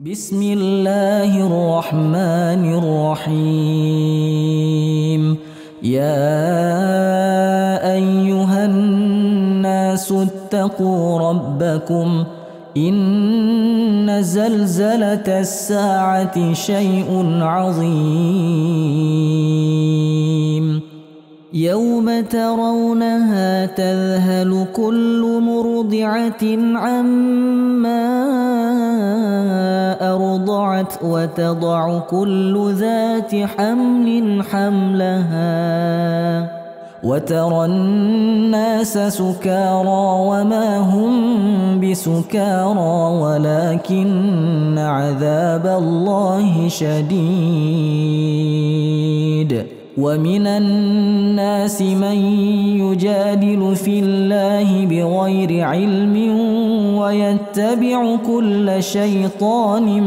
بسم الله الرحمن الرحيم. يا أيها الناس اتقوا ربكم إن زلزلة الساعة شيء عظيم يوم ترونها تذهل كل مرضعة عما أرضعت وتضع كل ذات حمل حملها وترى الناس سكارى وما هم بسكارى ولكن عذاب الله شديد. ومن الناس من يجادل في الله بغير علم ويتبع كل شيطان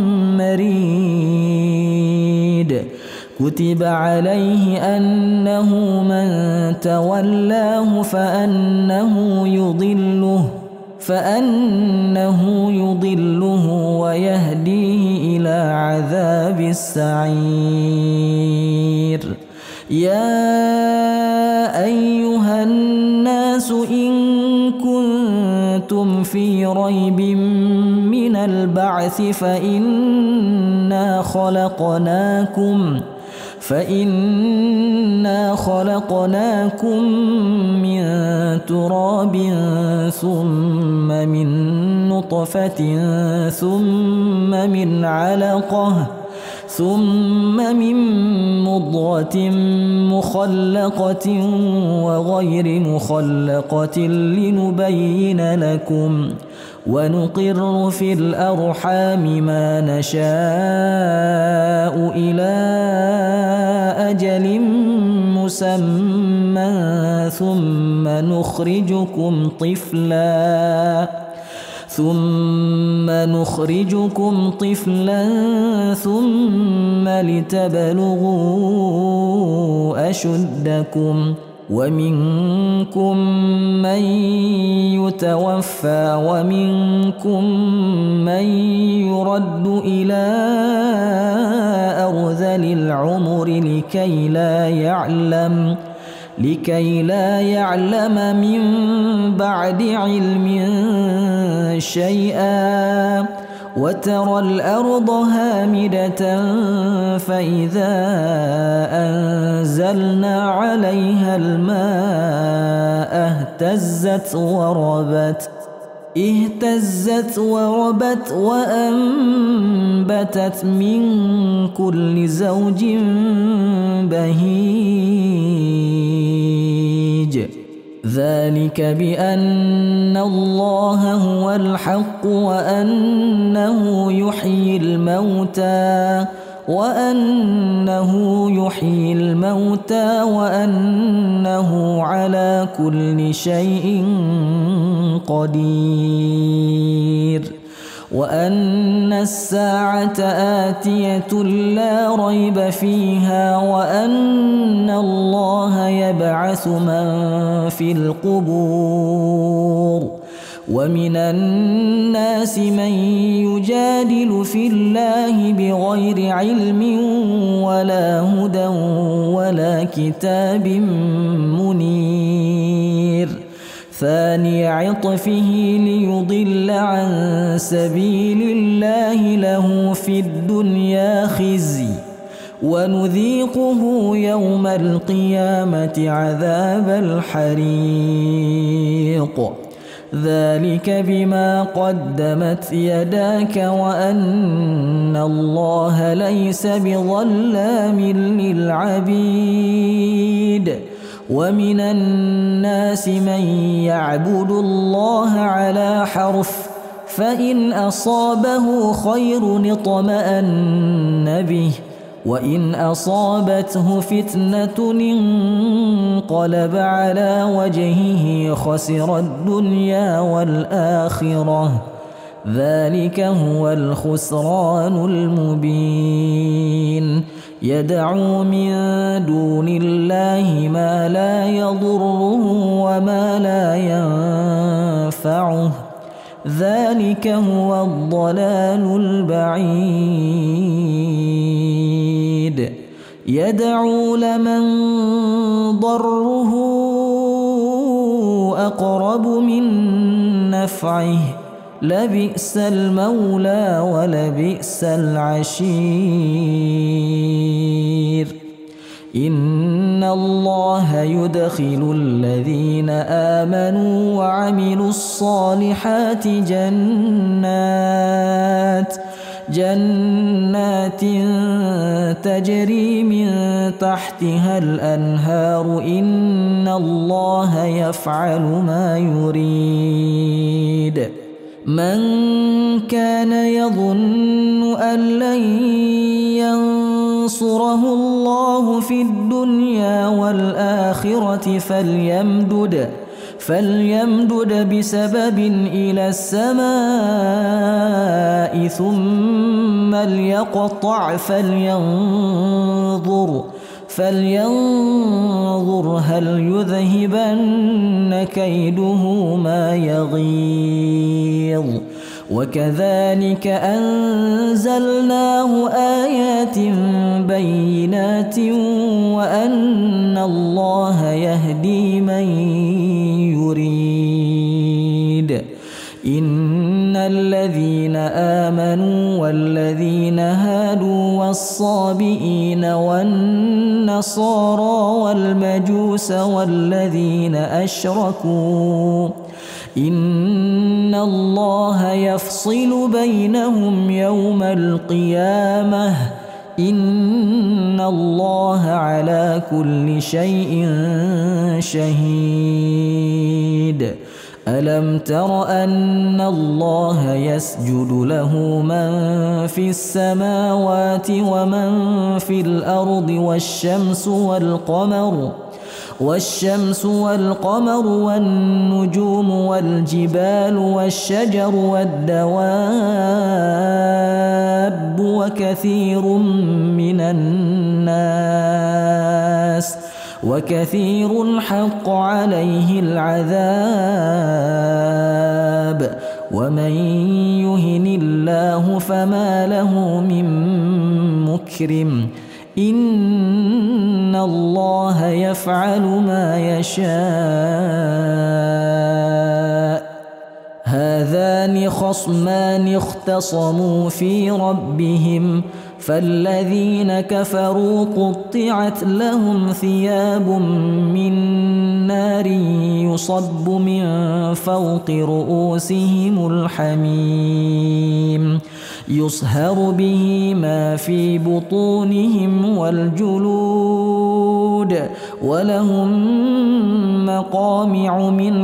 مريد. كتب عليه أنه من تولاه فأنه يضله ويهديه إلى عذاب السعير. يا أيها الناس إن كنتم في ريب من البعث فإنا خلقناكم من تراب ثم من نطفة ثم من علقة ثم من مضغة مخلقة وغير مخلقة لنبين لكم ونقر في الأرحام ما نشاء إلى أجل مسمى ثم نخرجكم طفلا ثم لتبلغوا أشدكم ومنكم من يتوفى ومنكم من يرد إلى أرذل العمر لكي لا يعلم من بعد علم شيئا. وترى الأرض هامدة فإذا أنزلنا عليها الماء اهتزت وربت وأنبتت من كل زوج بهيج. ذلك بأن الله هو الحق وأنه يحيي الموتى وأنه على كل شيء قدير. وأن الساعة آتية لا ريب فيها وأن الله يبعث من في القبور. ومن الناس من يجادل في الله بغير علم ولا هدى ولا كتاب منير. ثاني عطفه ليضل عن سبيل الله له في الدنيا خزي ونذيقه يوم القيامة عذاب الحريق. ذلك بما قدمت يداك وأن الله ليس بظلام للعبيد. ومن الناس من يعبد الله على حرف فإن أصابه خير اطمأن به وإن أصابته فتنة انقلب على وجهه خسر الدنيا والآخرة. ذلك هو الخسران المبين. يدعو من دون الله ما لا يضره وما لا ينفعه ذلك هو الضلال البعيد يدعو لمن ضره أقرب من نفعه لبئس المولى ولبئس العشير إن الله يدخل الذين آمنوا وعملوا الصالحات جنات تجري من تحتها الأنهار إن الله يفعل ما يريد من كان يظن أن لن ينصره الله في الدنيا والآخرة فليمدد بسبب إلى السماء ثم ليقطع فلينظر هل يذهبن كيده ما يغيظ وكذلك أنزلناه آيات بينات وأن الله يهدي من يريد إن الذين آمنوا والذين هادوا والصابئين والنصارى والمجوس والذين أشركوا إن الله يفصل بينهم يوم القيامة إن الله على كل شيء شهيد ألم تر أن الله يسجد له من في السماوات ومن في الأرض والشمس والقمر والنجوم والجبال والشجر والدواب وكثير حق عليه العذاب ومن يهن الله فما له من مكرم إن الله يفعل ما يشاء هذان خصمان اختصموا في ربهم فالذين كفروا قطعت لهم ثياب من نار يصب من فوق رؤوسهم الحميم يصهر به ما في بطونهم والجلود ولهم مقامع من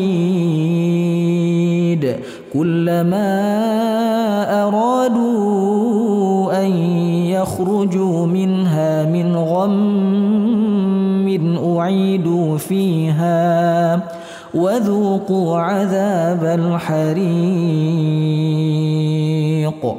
حديد كلما أرادوا أن يخرجوا منها من غم أعيدوا فيها وذوقوا عذاب الحريق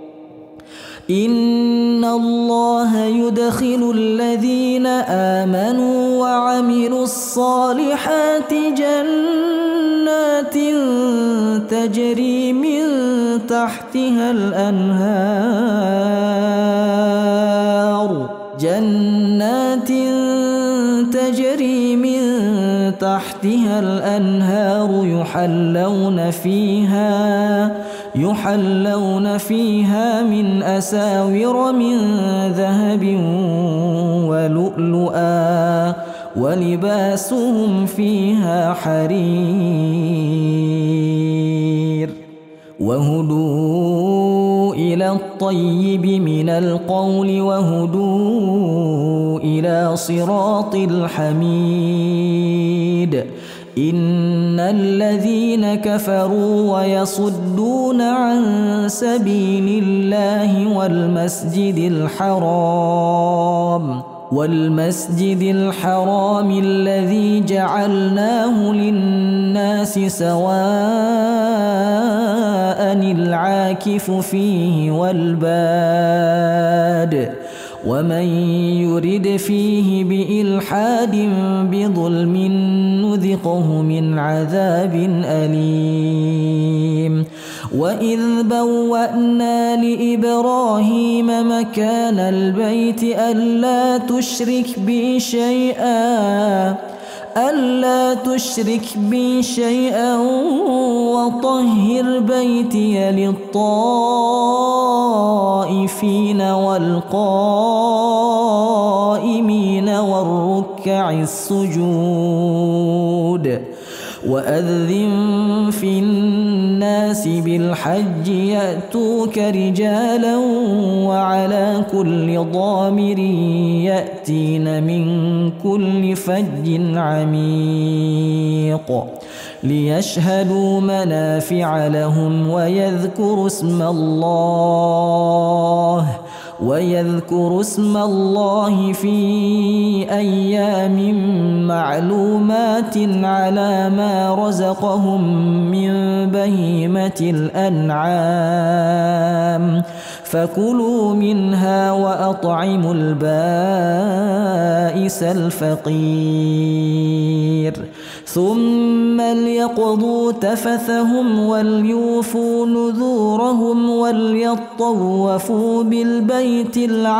إن الله يدخل الذين آمنوا وعملوا الصالحات جنات تجري من تحتها الأنهار يحلون فيها من أساور من ذهب ولؤلؤا ولباسهم فيها حرير وهدوا إلى الطيب من القول وهدوا إلى صراط الحميد إن الذين كفروا ويصدون عن سبيل الله والمسجد الحرام الذي جعلناه للناس سواء العاكف فيه والباد ومن يرد فيه بإلحاد بظلم نذقه من عذاب أليم وإذ بوأنا لإبراهيم مكان البيت ألا تشرك بي شيئا وطهر بيتي للطائفين والقائمين والركع السجود وأذن في الناس بالحج يأتوك رجالا وعلى كل ضامر يأتين من كل فج عميق ليشهدوا منافع لهم ويذكروا اسم الله في أيام معلومات على ما رزقهم من بهيمة الأنعام فكلوا منها وأطعموا البائس الفقير ثم ليقضوا تفثهم وليوفوا نذورهم وليطوفوا بالبيت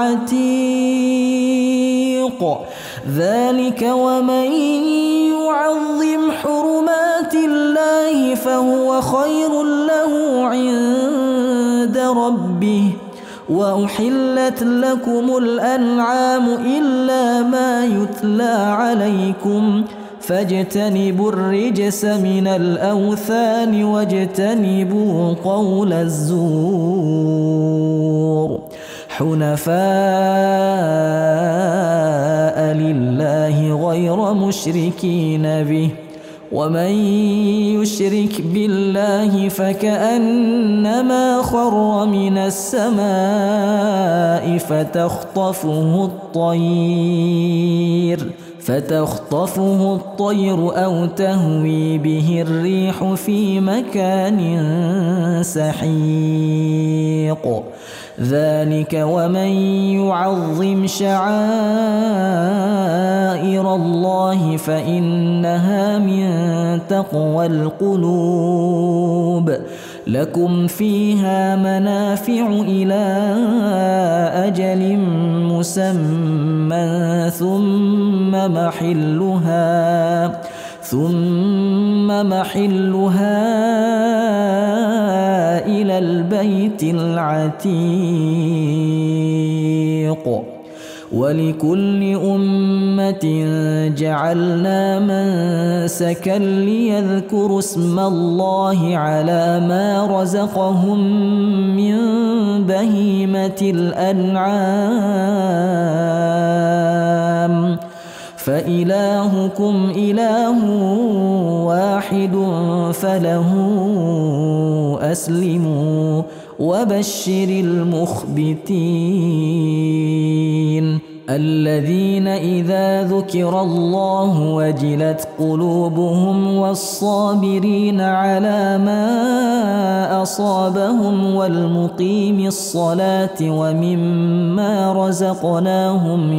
العتيق ذلك ومن يعظم حرمات الله فهو خير له عند ربه وأحلت لكم الأنعام إلا ما يتلى عليكم فاجتنبوا الرجس من الأوثان واجتنبوا قول الزور حنفاء لله غير مشركين به ومن يشرك بالله فكأنما خر من السماء فتخطفه الطير أو تهوي به الريح في مكان سحيق ذلك ومن يعظم شعائر الله فإنها من تقوى القلوب لكم فيها منافع إلى أجل مسمى ثم محلها إلى البيت العتيق ولكل أمة جعلنا منسكا ليذكروا اسم الله على ما رزقهم من بهيمة الأنعام فإلهكم إله واحد فله أسلموا وبشر المخبتين الذين إذا ذكر الله وجلت قلوبهم والصابرين على ما أصابهم والمقيم الصلاة ومما رزقناهم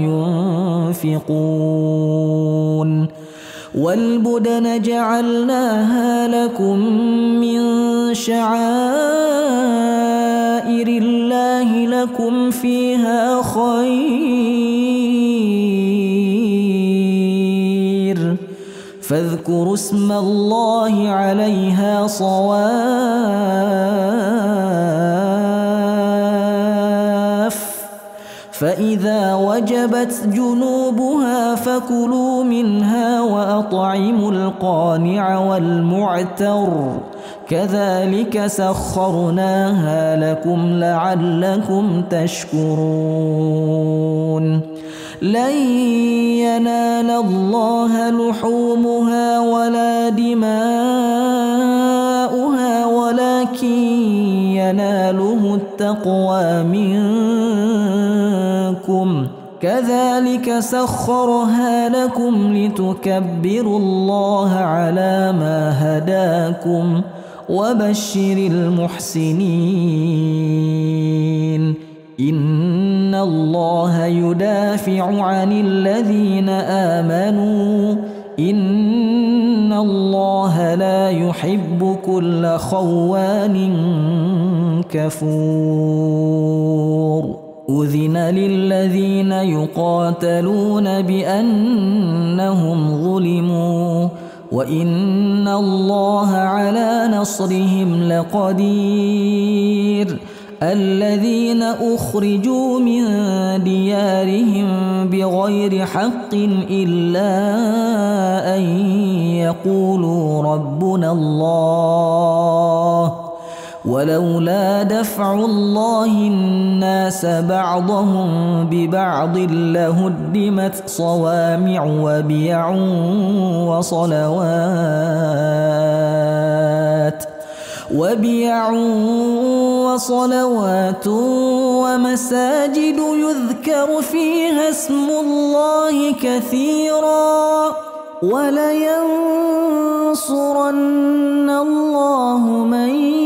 ينفقون والبدن جعلناها لكم من شعائر الله لكم فيها خير فاذكروا اسم الله عليها صواف فإذا وجبت جنوبها فكلوا منها وأطعموا القانع والمعتر كذلك سخرناها لكم لعلكم تشكرون لن ينال الله لحومها ولا دماؤها ولكن يناله التقوى منكم كذلك سخرها لكم لتكبروا الله على ما هداكم وبشر المحسنين إن الله يدافع عن الذين آمنوا إن الله لا يحب كل خوان كفور أذن للذين يقاتلون بأنهم ظلموا وإن الله على نصرهم لقدير الذين أخرجوا من ديارهم بغير حق إلا أن يقولوا ربنا الله ولولا دفع الله الناس بعضهم ببعض لهدمت صوامع وبيع وصلوات ومساجد يذكر فيها اسم الله كثيرا ولينصرن الله من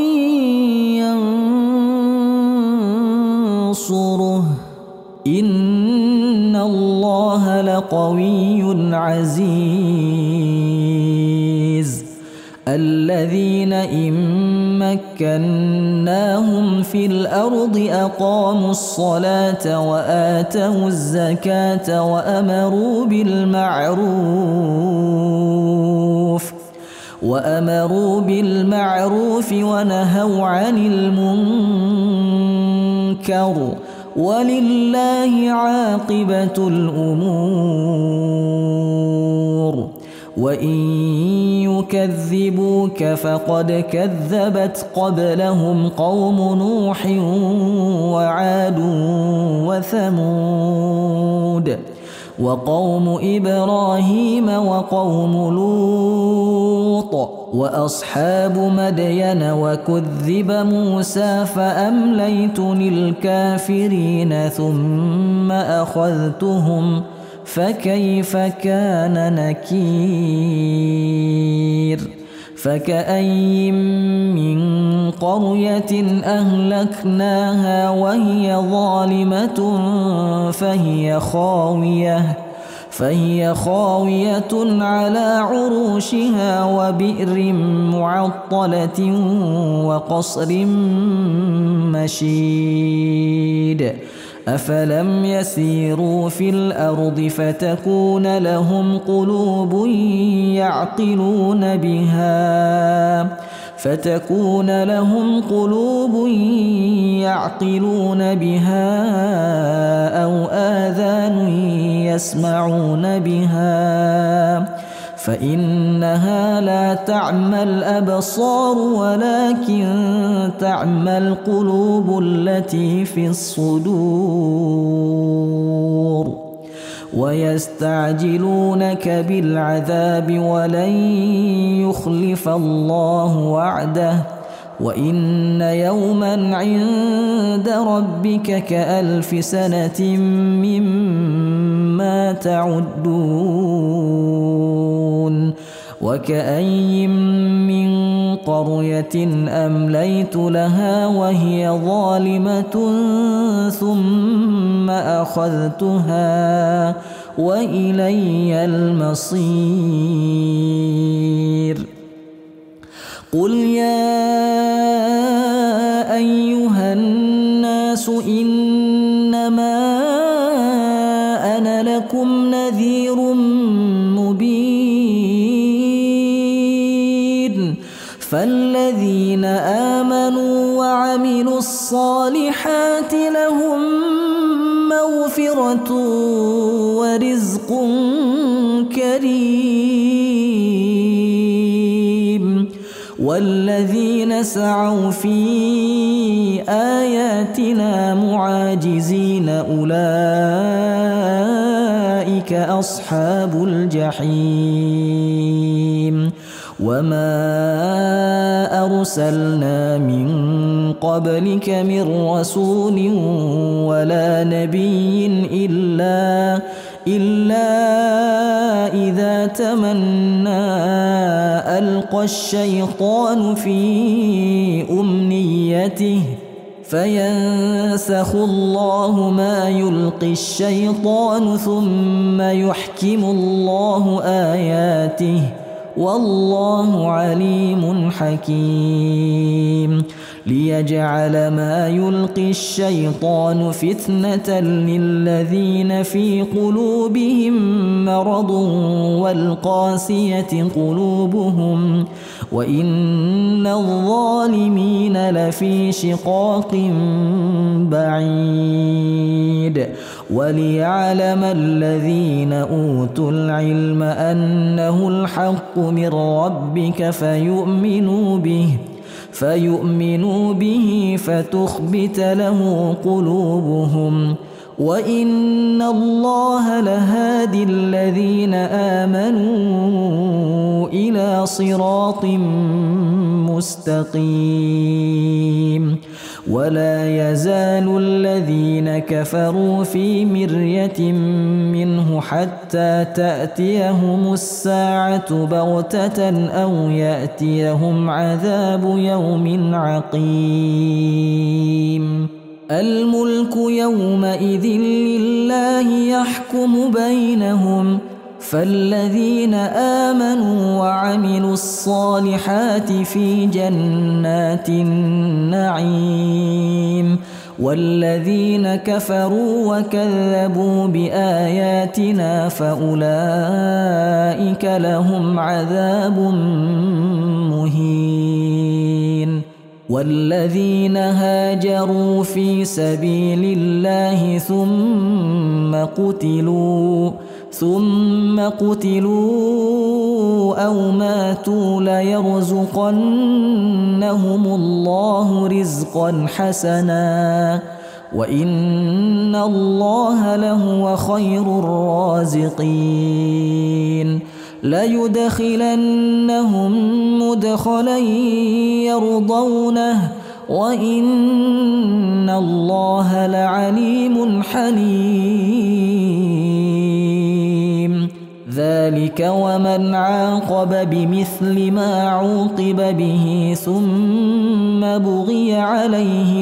ينصره إن الله لقوي عزيز الذين إن مكناهم في الأرض أقاموا الصلاة وآتوا الزكاة وأمروا بالمعروف ونهوا عن المنكر ولله عاقبة الأمور وإن يكذبوك فقد كذبت قبلهم قوم نوح وعاد وثمود وقوم إبراهيم وقوم لوط وأصحاب مدين وكذب موسى فأمليت للكافرين ثم أخذتهم فكيف كان نكير فكأي من قرية أهلكناها وهي ظالمة فهي خاوية على عروشها وبئر معطلة وقصر مشيد أفلم يسيروا في الأرض فتكون لهم قلوب يعقلون بها أو آذان يسمعون بها فإنها لا تعمى الأبصار ولكن تعمى القلوب التي في الصدور ويستعجلونك بالعذاب ولن يخلف الله وعده وإن يوما عند ربك كألف سنة مما تعدون وكأي من قرية أمليت لها وهي ظالمة ثم أخذتها وإلي المصير قل يا أيها الناس إنما أنا لكم نذير مبين فالذين آمنوا وعملوا الصالحات لهم مغفرة ورزق كريم والذين سعوا في آياتنا معاجزين أولئك أصحاب الجحيم وما أرسلنا من قبلك من رسول ولا نبي إلا إذا تمنى ألقى الشيطان في أمنيته فينسخ الله ما يلقي الشيطان ثم يحكم الله آياته والله عليم حكيم ليجعل ما يلقي الشيطان فتنة للذين في قلوبهم مرض والقاسية قلوبهم وإن الظالمين لفي شقاق بعيد وليعلم الذين أوتوا العلم أنه الحق من ربك فيؤمنوا به فتخبت له قلوبهم وإن الله لهادي الذين آمنوا إلى صراط مستقيم ولا يزال الذين كفروا في مرية منه حتى تأتيهم الساعة بغتة أو يأتيهم عذاب يوم عقيم الملك يومئذ لله يحكم بينهم فالذين آمنوا وعملوا الصالحات في جنات النعيم والذين كفروا وكذبوا بآياتنا فأولئك لهم عذاب مهين والذين هاجروا في سبيل الله ثم قتلوا أو ماتوا ليرزقنهم الله رزقا حسنا وإن الله لهو خير الرازقين ليدخلنهم مدخلا يرضونه وإن الله لعليم حليم ذلك ومن عاقب بمثل ما عوقب به ثم بغي عليه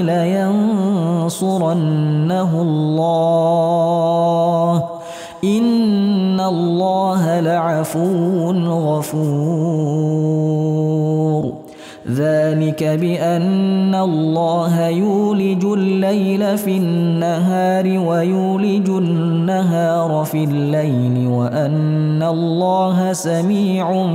لينصرنه الله إن الله لعفو غفور ذلك بأن الله يولج الليل في النهار ويولج النهار في الليل وأن الله سميع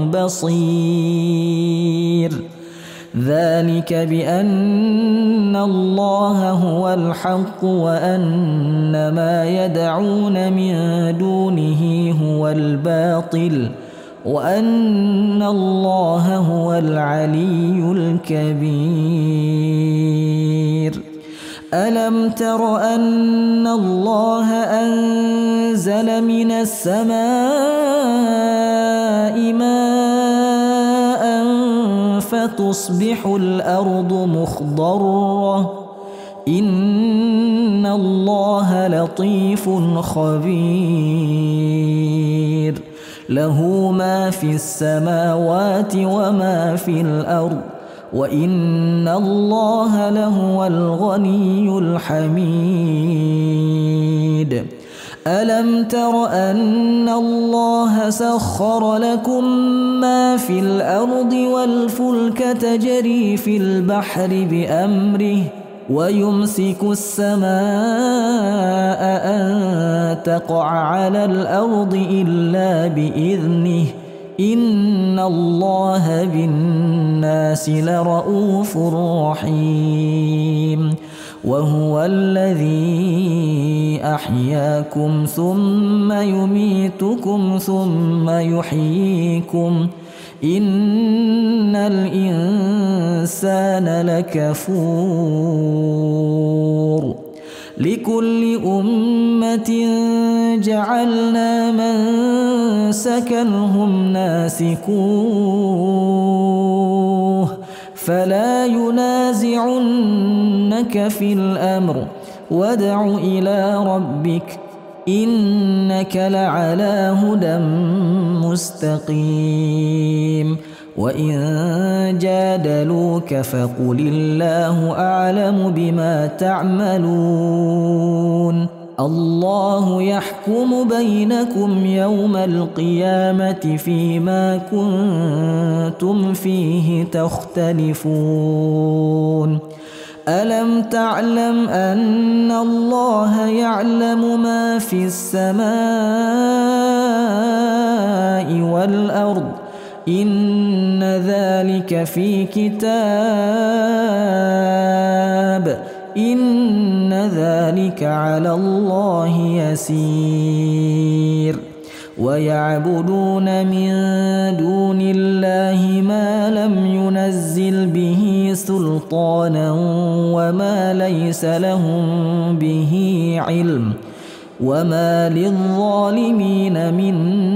بصير ذلك بأن الله هو الحق وأن ما يدعون من دونه هو الباطل وأن الله هو العلي الكبير ألم تر أن الله أنزل من السماء ماء فتصبح الأرض مخضرة إن الله لطيف خبير له ما في السماوات وما في الأرض وإن الله لهو الغني الحميد ألم تر أن الله سخر لكم ما في الأرض والفلك تجري في البحر بأمره ويمسك السماء أن تقع على الأرض إلا بإذنه إن الله بالناس لرؤوف رحيم وهو الذي أحياكم ثم يميتكم ثم يحييكم إن الإنسان لكفور لكل أمة جعلنا منسكا هم ناسكوه فلا ينازعنك في الأمر وادع إلى ربك إنك لعلى هدى مستقيم وإن جادلوك فقل الله أعلم بما تعملون الله يحكم بينكم يوم القيامة فيما كنتم فيه تختلفون ألم تعلم أن الله يعلم ما في السماء والأرض إن ذلك في كتاب إن ذلك على الله يسير ويعبدون من دون الله ما لم ينزل به سلطانا وما ليس لهم به علم وما للظالمين من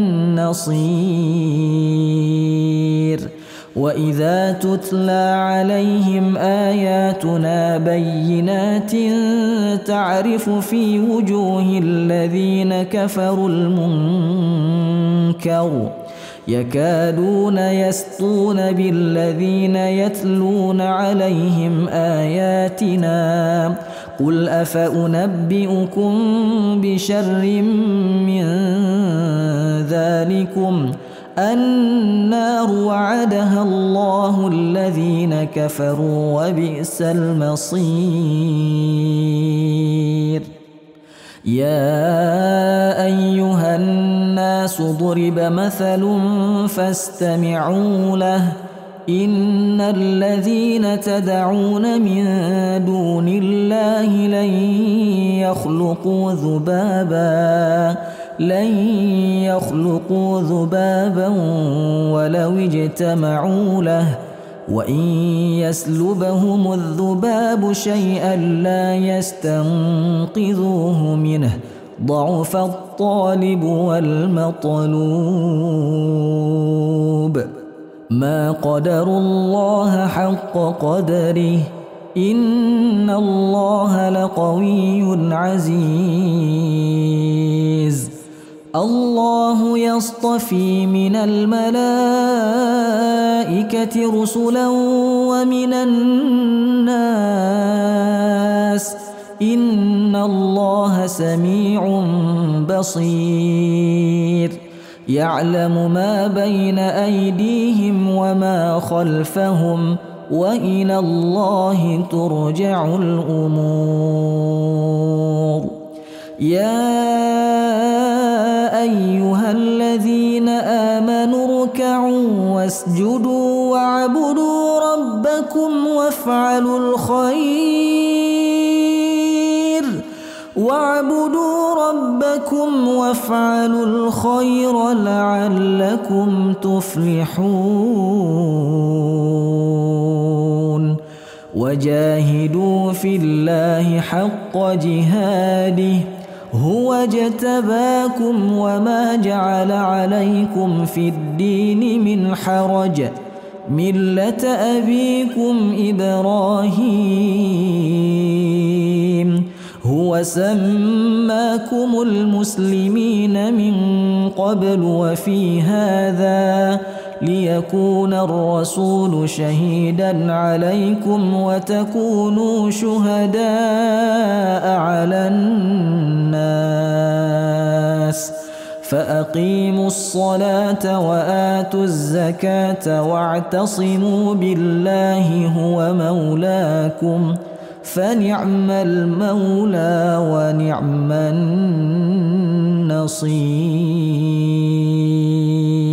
نصير وإذا تتلى عليهم آياتنا بينات تعرف في وجوه الذين كفروا المنكر يكادون يسطون بالذين يتلون عليهم آياتنا قل أفأنبئكم بشر من ذلكم النار وعدها الله الذين كفروا وبئس المصير يا أيها الناس ضرب مثل فاستمعوا له إن الذين تدعون من دون الله لن يخلقوا ذبابا ولو اجتمعوا له وإن يسلبهم الذباب شيئا لا يستنقذوه منه ضعف الطالب والمطلوب ما قدروا الله حق قدره إن الله لقوي عزيز الله يصطفي من الملائكة رسلا ومن الناس إن الله سميع بصير يعلم ما بين أيديهم وما خلفهم وإلى الله ترجع الأمور يا أيها الذين آمنوا اركعوا واسجدوا واعبدوا ربكم وافعلوا الخير لعلكم تفلحون وجاهدوا في الله حق جهاده هو اجتباكم وما جعل عليكم في الدين من حرج ملة أبيكم إبراهيم هو سماكم المسلمين من قبل وفي هذا ليكون الرسول شهيدا عليكم وتكونوا شهداء على الناس فأقيموا الصلاة وآتوا الزكاة واعتصموا بالله هو مولاكم فنعم المولى ونعم النصير.